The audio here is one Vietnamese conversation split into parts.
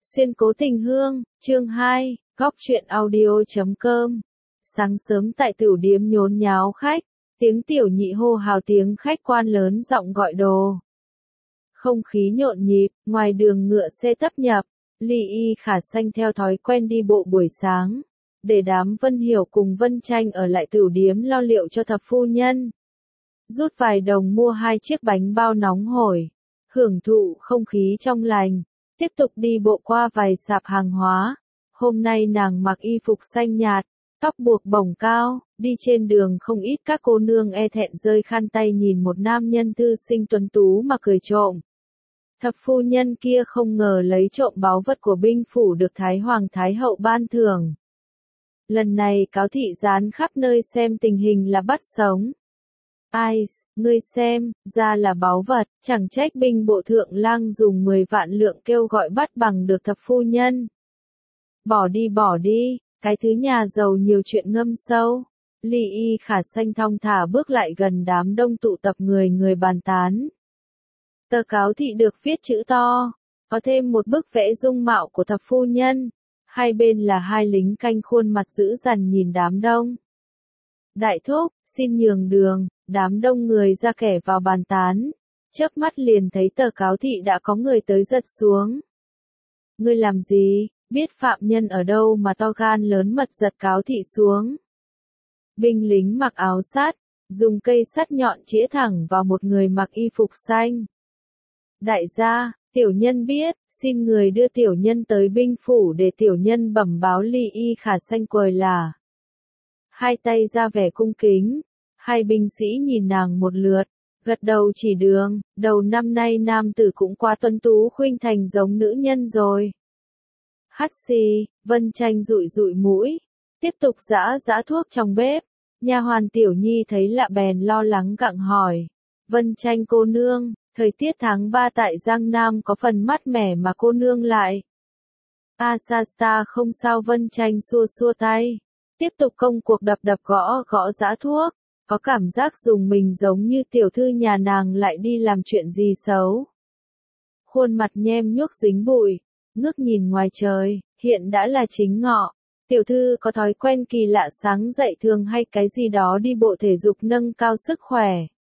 Xuyên cố tình hương, chương 2, góc truyện audio.com. Sáng sớm tại tửu điếm nhốn nháo khách, tiếng tiểu nhị hô hào, tiếng khách quan lớn giọng gọi đồ. Không khí nhộn nhịp, ngoài đường ngựa xe tấp nhập, Ly Y Khả Xanh theo thói quen đi bộ buổi sáng, để đám Vân Hiểu cùng Vân Tranh ở lại tửu điếm lo liệu cho thập phu nhân. Rút vài đồng mua 2 chiếc bánh bao nóng hổi, hưởng thụ không khí trong lành. Tiếp tục đi bộ qua vài sạp hàng hóa. Hôm nay nàng mặc y phục xanh nhạt, tóc buộc bổng cao, đi trên đường không ít các cô nương e thẹn rơi khăn tay nhìn một nam nhân thư sinh tuấn tú mà cười trộm. Thập phu nhân kia không ngờ lấy trộm báu vật của binh phủ được Thái Hoàng Thái Hậu ban thưởng. Lần này cáo thị dán khắp nơi xem tình hình là bắt sống. Ai, ngươi xem, ra là báu vật, chẳng trách binh bộ thượng lang dùng 10 vạn lượng kêu gọi bắt bằng được thập phu nhân. Bỏ đi, cái thứ nhà giàu nhiều chuyện ngâm sâu. Ly Y Khả Xanh thong thả bước lại gần đám đông tụ tập người bàn tán. Tờ cáo thị được viết chữ to, có thêm một bức vẽ dung mạo của thập phu nhân. Hai bên là 2 lính canh khuôn mặt dữ dằn nhìn đám đông. Đại thúc, xin nhường đường. Đám đông người ra kẻ vào bàn tán, chớp mắt liền thấy tờ cáo thị đã có người tới giật xuống. Ngươi làm gì, biết phạm nhân ở đâu mà to gan lớn mật giật cáo thị xuống. Binh lính mặc áo sắt, dùng cây sắt nhọn chĩa thẳng vào một người mặc y phục xanh. Đại gia, tiểu nhân biết, xin người đưa tiểu nhân tới binh phủ để tiểu nhân bẩm báo. Ly Y Khả Xanh quời là. Hai tay ra vẻ cung kính. Hai binh sĩ nhìn nàng một lượt, gật đầu chỉ đường, đầu năm nay nam tử cũng quá tuấn tú khuynh thành giống nữ nhân rồi. Hắt xì, Vân Tranh dụi mũi, tiếp tục giã thuốc trong bếp. Nha hoàn Tiểu Nhi thấy lạ bèn lo lắng gặng hỏi, Vân Tranh cô nương, thời tiết tháng 3 tại Giang Nam có phần mát mẻ mà cô nương lại. Asasta không sao. Vân Tranh xua tay, tiếp tục công cuộc đập gõ giã thuốc. Có cảm giác dùng mình giống như tiểu thư nhà nàng lại đi làm chuyện gì xấu. Khuôn mặt nhem nhuốc dính bụi, ngước nhìn ngoài trời, hiện đã là chính ngọ. Tiểu thư có thói quen kỳ lạ sáng dậy thường hay cái gì đó đi bộ thể dục nâng cao sức khỏe.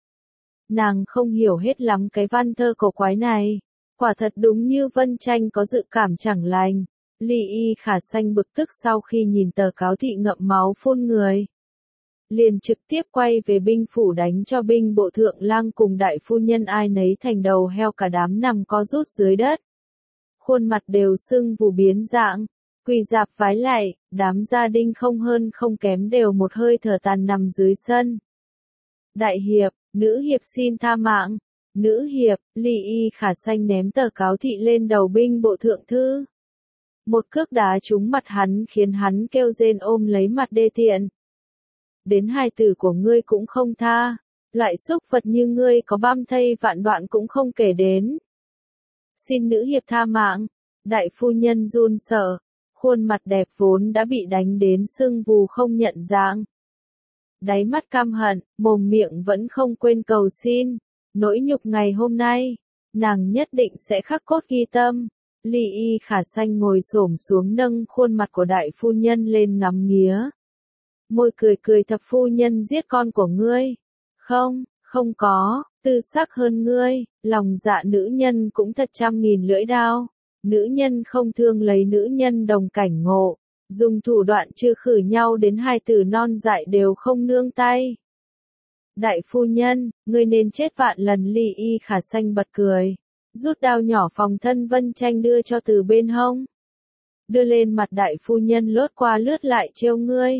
Nàng không hiểu hết lắm cái văn thơ cổ quái này. Quả thật đúng như Vân Tranh có dự cảm chẳng lành. Ly Y Khả Xanh bực tức sau khi nhìn tờ cáo thị ngậm máu phun người. Liền trực tiếp quay về binh phủ đánh cho binh bộ thượng lang cùng đại phu nhân ai nấy thành đầu heo, cả đám nằm co rút dưới đất. Khuôn mặt đều sưng vù biến dạng, quỳ rạp vái lạy, đám gia đình không hơn không kém đều một hơi thở tàn nằm dưới sân. Đại hiệp, nữ hiệp xin tha mạng. Nữ hiệp. Ly Y Khả Xanh ném tờ cáo thị lên đầu binh bộ thượng thư. Một cước đá trúng mặt hắn khiến hắn kêu rên ôm lấy mặt đê tiện. Đến hài tử của ngươi cũng không tha, loại xúc vật như ngươi có băm thây vạn đoạn cũng không kể đến. Xin nữ hiệp tha mạng. Đại phu nhân run sợ, khuôn mặt đẹp vốn đã bị đánh đến sưng vù không nhận dạng. Đáy mắt căm hận, mồm miệng vẫn không quên cầu xin. Nỗi nhục ngày hôm nay, nàng nhất định sẽ khắc cốt ghi tâm. Ly Y Khả Xanh ngồi xổm xuống nâng khuôn mặt của đại phu nhân lên ngắm nghía. Môi cười, thập phu nhân giết con của ngươi. Không có, tư sắc hơn ngươi, lòng dạ nữ nhân cũng thật 100.000 lưỡi đao. Nữ nhân không thương lấy nữ nhân đồng cảnh ngộ, dùng thủ đoạn trừ khử nhau đến hai tử non dại đều không nương tay. Đại phu nhân, ngươi nên chết vạn lần. Ly Y Khả Xanh bật cười, rút đao nhỏ phòng thân Vân Tranh đưa cho từ bên hông. Đưa lên mặt đại phu nhân lướt qua lướt lại trêu ngươi.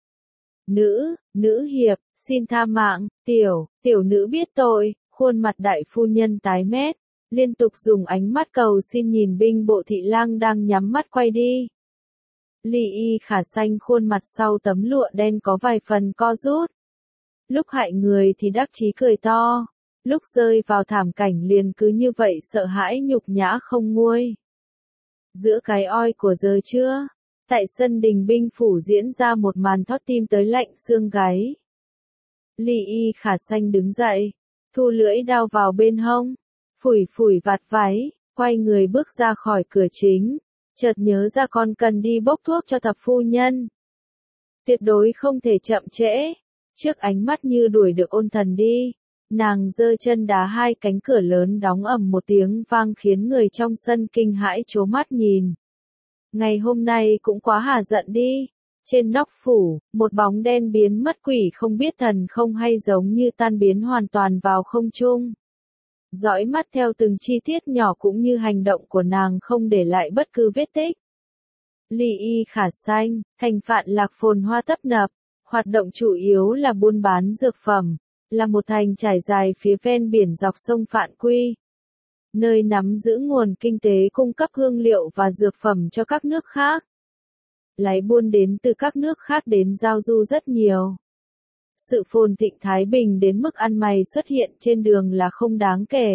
Nữ hiệp, xin tha mạng. Tiểu nữ biết tội. Khuôn mặt đại phu nhân tái mét, liên tục dùng ánh mắt cầu xin nhìn binh bộ thị lang đang nhắm mắt quay đi. Ly Y Khả Xanh khuôn mặt sau tấm lụa đen có vài phần co rút. Lúc hại người thì đắc chí cười to, lúc rơi vào thảm cảnh liền cứ như vậy sợ hãi nhục nhã không nguôi. Giữa cái oi của giờ trưa, tại sân đình binh phủ diễn ra một màn thót tim tới lạnh xương gáy. Ly Y Khả Xanh đứng dậy, thu lưỡi đao vào bên hông, phủi vạt váy, quay người bước ra khỏi cửa chính, chợt nhớ ra con cần đi bốc thuốc cho thập phu nhân. Tuyệt đối không thể chậm trễ. Trước ánh mắt như đuổi được ôn thần đi, nàng giơ chân đá hai cánh cửa lớn đóng ầm một tiếng vang khiến người trong sân kinh hãi trố mắt nhìn. Ngày hôm nay cũng quá hả giận đi. Trên nóc phủ, một bóng đen biến mất quỷ không biết thần không hay giống như tan biến hoàn toàn vào không trung. Dõi mắt theo từng chi tiết nhỏ cũng như hành động của nàng không để lại bất cứ vết tích. Ly Y Khả Sanh, thành Phạn Lạc phồn hoa tấp nập, hoạt động chủ yếu là buôn bán dược phẩm, là một thành trải dài phía ven biển dọc sông Phạn Quy, nơi nắm giữ nguồn kinh tế cung cấp hương liệu và dược phẩm cho các nước khác. Lái buôn đến từ các nước khác đến giao du rất nhiều. Sự phồn thịnh thái bình đến mức ăn mày xuất hiện trên đường là không đáng kể.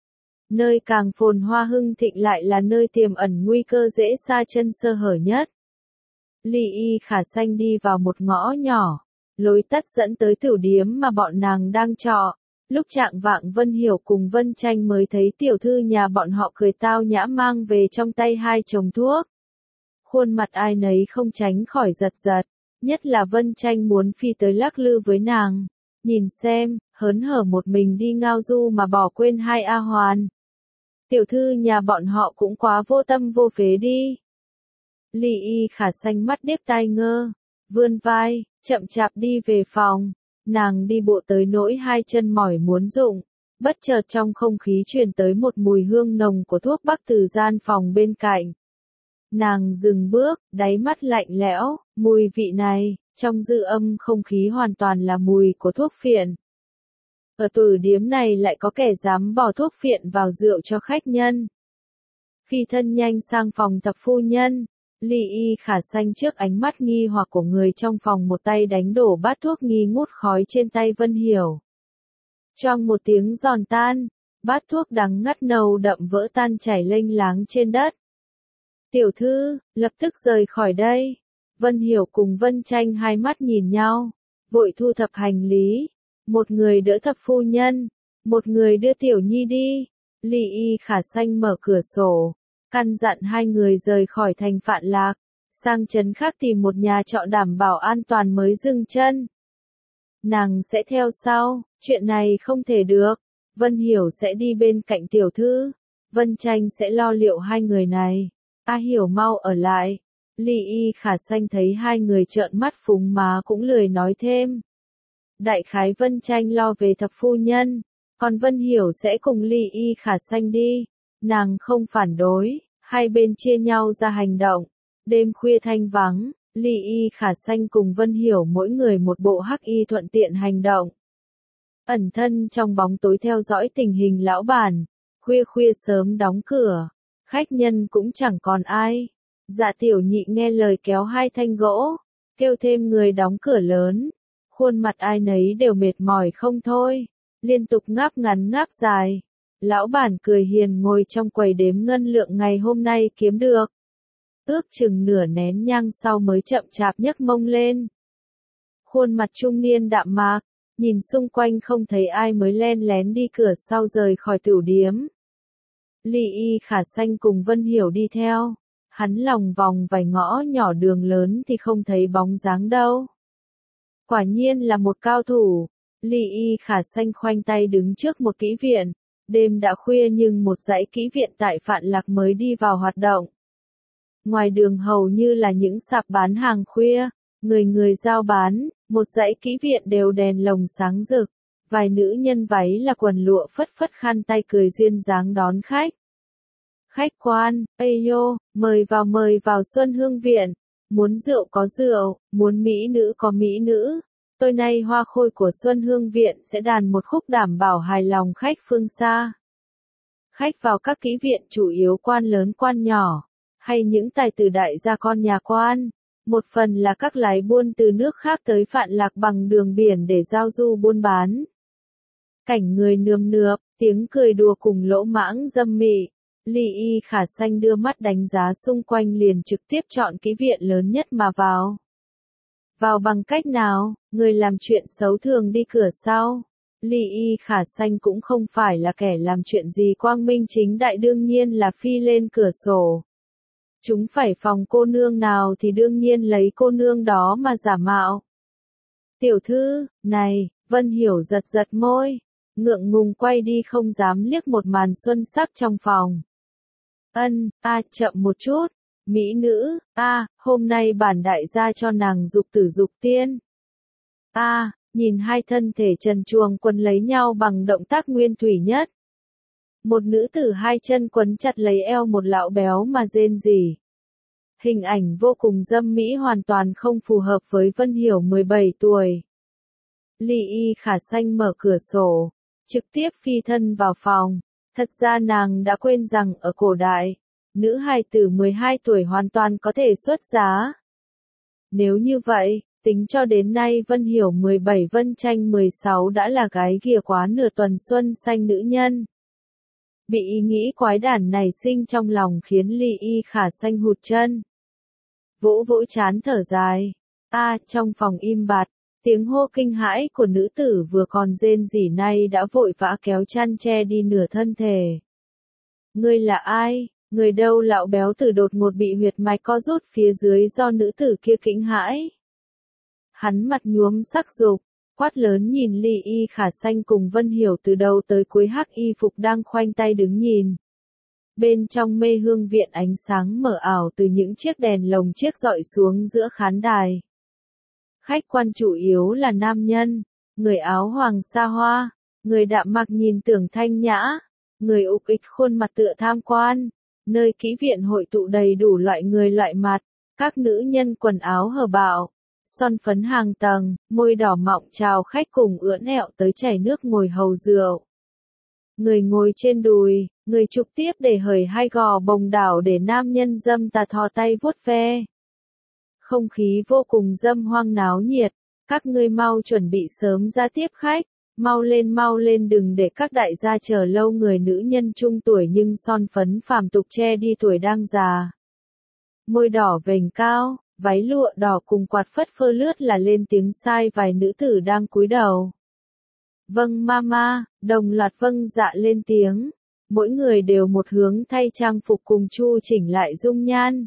Nơi càng phồn hoa hưng thịnh lại là nơi tiềm ẩn nguy cơ dễ sa chân sơ hở nhất. Ly Y Khả Sanh đi vào một ngõ nhỏ, lối tắt dẫn tới tửu điếm mà bọn nàng đang trọ. Lúc trạng vạng Vân Hiểu cùng Vân Tranh mới thấy tiểu thư nhà bọn họ cười tao nhã mang về trong tay hai chồng thuốc. Khuôn mặt ai nấy không tránh khỏi giật giật, nhất là Vân Tranh muốn phi tới lắc lư với nàng. Nhìn xem, hớn hở một mình đi ngao du mà bỏ quên hai A Hoàn. Tiểu thư nhà bọn họ cũng quá vô tâm vô phế đi. Ly Y Khả Sanh mắt điếc tai ngơ, vươn vai, chậm chạp đi về phòng. Nàng đi bộ tới nỗi hai chân mỏi muốn rụng. Bất chợt trong không khí truyền tới một mùi hương nồng của thuốc bắc từ gian phòng bên cạnh. Nàng dừng bước, đáy mắt lạnh lẽo, mùi vị này, trong dư âm không khí hoàn toàn là mùi của thuốc phiện. Ở tử điếm này lại có kẻ dám bỏ thuốc phiện vào rượu cho khách nhân. Phi thân nhanh sang phòng thập phu nhân, Ly Y Khả Sanh trước ánh mắt nghi hoặc của người trong phòng một tay đánh đổ bát thuốc nghi ngút khói trên tay Vân Hiểu. Trong một tiếng giòn tan, bát thuốc đắng ngắt nâu đậm vỡ tan chảy lênh láng trên đất. Tiểu thư, lập tức rời khỏi đây. Vân Hiểu cùng Vân Tranh hai mắt nhìn nhau, vội thu thập hành lý. Một người đỡ thập phu nhân, một người đưa Tiểu Nhi đi. Ly Y Khả Sanh mở cửa sổ, căn dặn hai người rời khỏi thành Phạn Lạc, sang trấn khác tìm một nhà trọ đảm bảo an toàn mới dừng chân. Nàng sẽ theo sau, chuyện này không thể được. Vân Hiểu sẽ đi bên cạnh tiểu thư, Vân Tranh sẽ lo liệu hai người này. A Hiểu mau ở lại. Ly Y Khả Sanh thấy hai người trợn mắt phúng má cũng lười nói thêm. Đại khái Vân Tranh lo về thập phu nhân, còn Vân Hiểu sẽ cùng Ly Y Khả Sanh đi. Nàng không phản đối, hai bên chia nhau ra hành động. Đêm khuya thanh vắng, Ly Y Khả Sanh cùng Vân Hiểu mỗi người một bộ hắc y thuận tiện hành động. Ẩn thân trong bóng tối theo dõi tình hình lão bản, khuya khuya sớm đóng cửa, khách nhân cũng chẳng còn ai. Dạ Tiểu Nhị nghe lời kéo hai thanh gỗ, kêu thêm người đóng cửa lớn. Khuôn mặt ai nấy đều mệt mỏi không thôi, liên tục ngáp ngắn ngáp dài. Lão bản cười hiền ngồi trong quầy đếm ngân lượng ngày hôm nay kiếm được. Ước chừng nửa nén nhang sau mới chậm chạp nhấc mông lên. Khuôn mặt trung niên đạm mạc, nhìn xung quanh không thấy ai mới len lén đi cửa sau rời khỏi tửu điếm. Ly Y Khả Sanh cùng Vân Hiểu đi theo, hắn lòng vòng vài ngõ nhỏ đường lớn thì không thấy bóng dáng đâu. Quả nhiên là một cao thủ. Ly Y Khả Sanh khoanh tay đứng trước một kỹ viện. Đêm đã khuya nhưng một dãy kỹ viện tại Phạn Lạc mới đi vào hoạt động. Ngoài đường hầu như là những sạp bán hàng khuya, người người giao bán, một dãy kỹ viện đều đèn lồng sáng rực. Vài nữ nhân váy là quần lụa phất phất khăn tay cười duyên dáng đón khách. Khách quan, ây nhô, mời vào Xuân Hương Viện. Muốn rượu có rượu, muốn mỹ nữ có mỹ nữ. Tối nay hoa khôi của Xuân Hương Viện sẽ đàn một khúc đảm bảo hài lòng khách phương xa. Khách vào các kỹ viện chủ yếu quan lớn quan nhỏ, hay những tài tử đại gia con nhà quan. Một phần là các lái buôn từ nước khác tới Phạn Lạc bằng đường biển để giao du buôn bán. Cảnh người nườm nượp, tiếng cười đùa cùng lỗ mãng dâm mị. Ly Y Khả Sanh đưa mắt đánh giá xung quanh liền trực tiếp chọn kỹ viện lớn nhất mà vào. Vào bằng cách nào, người làm chuyện xấu thường đi cửa sau. Ly Y Khả Sanh cũng không phải là kẻ làm chuyện gì quang minh chính đại, đương nhiên là phi lên cửa sổ. Chúng phải phòng cô nương nào thì đương nhiên lấy cô nương đó mà giả mạo. Tiểu thư, này, Vân Hiểu giật giật môi, ngượng ngùng quay đi không dám liếc một màn xuân sắc trong phòng. Chậm một chút, mỹ nữ, hôm nay bản đại gia cho nàng dục tử dục tiên. Nhìn hai thân thể trần truồng quấn lấy nhau bằng động tác nguyên thủy nhất. Một nữ tử hai chân quấn chặt lấy eo một lão béo mà rên rỉ. Hình ảnh vô cùng dâm mỹ hoàn toàn không phù hợp với Vân Hiểu 17 tuổi. Ly Y Khả Sanh mở cửa sổ, trực tiếp phi thân vào phòng. Thật ra nàng đã quên rằng ở cổ đại, nữ hài tử 12 tuổi hoàn toàn có thể xuất giá. Nếu như vậy, tính cho đến nay Vân Hiểu 17 Vân Tranh 16 đã là gái ghìa quá nửa tuần xuân xanh nữ nhân. Bị ý nghĩ quái đản này sinh trong lòng khiến Ly Y Khả Sanh hụt chân. Vỗ vỗ chán thở dài. Trong phòng im bặt, tiếng hô kinh hãi của nữ tử vừa còn rên rỉ nay đã vội vã kéo chăn che đi nửa thân thể. Ngươi là ai? Người đâu? Lão béo tử đột ngột bị huyệt mạch co rút phía dưới do nữ tử kia kinh hãi. Hắn mặt nhuốm sắc dục, quát lớn nhìn Ly Y Khả Sanh cùng Vân Hiểu từ đầu tới cuối hắc y phục đang khoanh tay đứng nhìn. Bên trong mê hương viện ánh sáng mờ ảo từ những chiếc đèn lồng chiếc dọi xuống giữa khán đài. Khách quan chủ yếu là nam nhân, người áo hoàng sa hoa, người đạm mặc nhìn tưởng thanh nhã, người ục ịch khuôn mặt tựa tham quan. Nơi kỹ viện hội tụ đầy đủ loại người loại mặt, các nữ nhân quần áo hở bạo, son phấn hàng tầng, môi đỏ mọng chào khách cùng ưỡn ẹo tới chảy nước ngồi hầu rượu. Người ngồi trên đùi, người trực tiếp để hởi hai gò bồng đảo để nam nhân dâm tà thò tay vuốt ve. Không khí vô cùng dâm hoang náo nhiệt, các ngươi mau chuẩn bị sớm ra tiếp khách, mau lên đừng để các đại gia chờ lâu. Người nữ nhân trung tuổi nhưng son phấn phàm tục che đi tuổi đang già. Môi đỏ vành cao, váy lụa đỏ cùng quạt phất phơ lướt là lên tiếng sai vài nữ tử đang cúi đầu. Vâng mama, đồng loạt vâng dạ lên tiếng. Mỗi người đều một hướng thay trang phục cùng chu chỉnh lại dung nhan.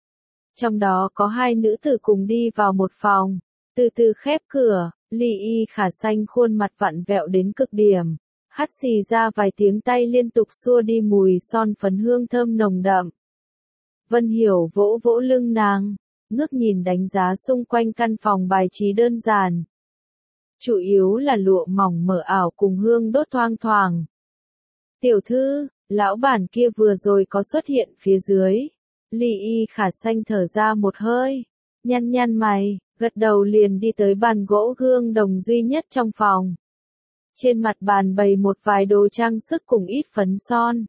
Trong đó có hai nữ tử cùng đi vào một phòng, từ từ khép cửa, Ly Y Khả Sanh khuôn mặt vặn vẹo đến cực điểm, hắt xì ra vài tiếng tay liên tục xua đi mùi son phấn hương thơm nồng đậm. Vân Hiểu vỗ vỗ lưng nàng, ngước nhìn đánh giá xung quanh căn phòng bài trí đơn giản. Chủ yếu là lụa mỏng mờ ảo cùng hương đốt thoang thoảng. Tiểu thư, lão bản kia vừa rồi có xuất hiện phía dưới. Ly Y Khả Sanh thở ra một hơi, nhăn mày, gật đầu liền đi tới bàn gỗ gương đồng duy nhất trong phòng. Trên mặt bàn bày một vài đồ trang sức cùng ít phấn son.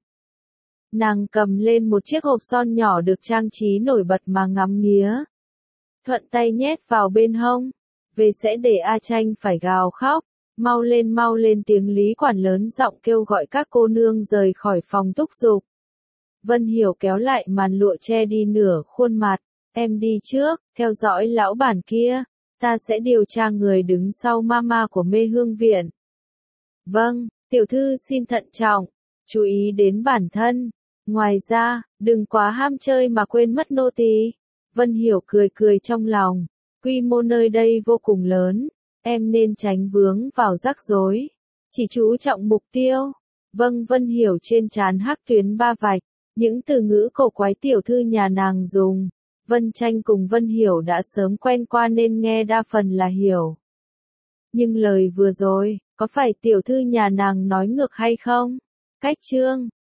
Nàng cầm lên một chiếc hộp son nhỏ được trang trí nổi bật mà ngắm nghía. Thuận tay nhét vào bên hông. Về sẽ để A Tranh phải gào khóc. Mau lên tiếng lý quản lớn giọng kêu gọi các cô nương rời khỏi phòng túc dục. Vân Hiểu kéo lại màn lụa che đi nửa khuôn mặt. Em đi trước, theo dõi lão bản kia. Ta sẽ điều tra người đứng sau mama của mê hương viện. Vâng, tiểu thư xin thận trọng. Chú ý đến bản thân. Ngoài ra, đừng quá ham chơi mà quên mất nô tỳ. Vân Hiểu cười trong lòng. Quy mô nơi đây vô cùng lớn. Em nên tránh vướng vào rắc rối. Chỉ chú trọng mục tiêu. Vâng, Vân Hiểu trên trán hắc tuyến ba vạch. Những từ ngữ cổ quái tiểu thư nhà nàng dùng. Vân Tranh cùng Vân Hiểu đã sớm quen qua nên nghe đa phần là hiểu. Nhưng lời vừa rồi, có phải tiểu thư nhà nàng nói ngược hay không? Cách chương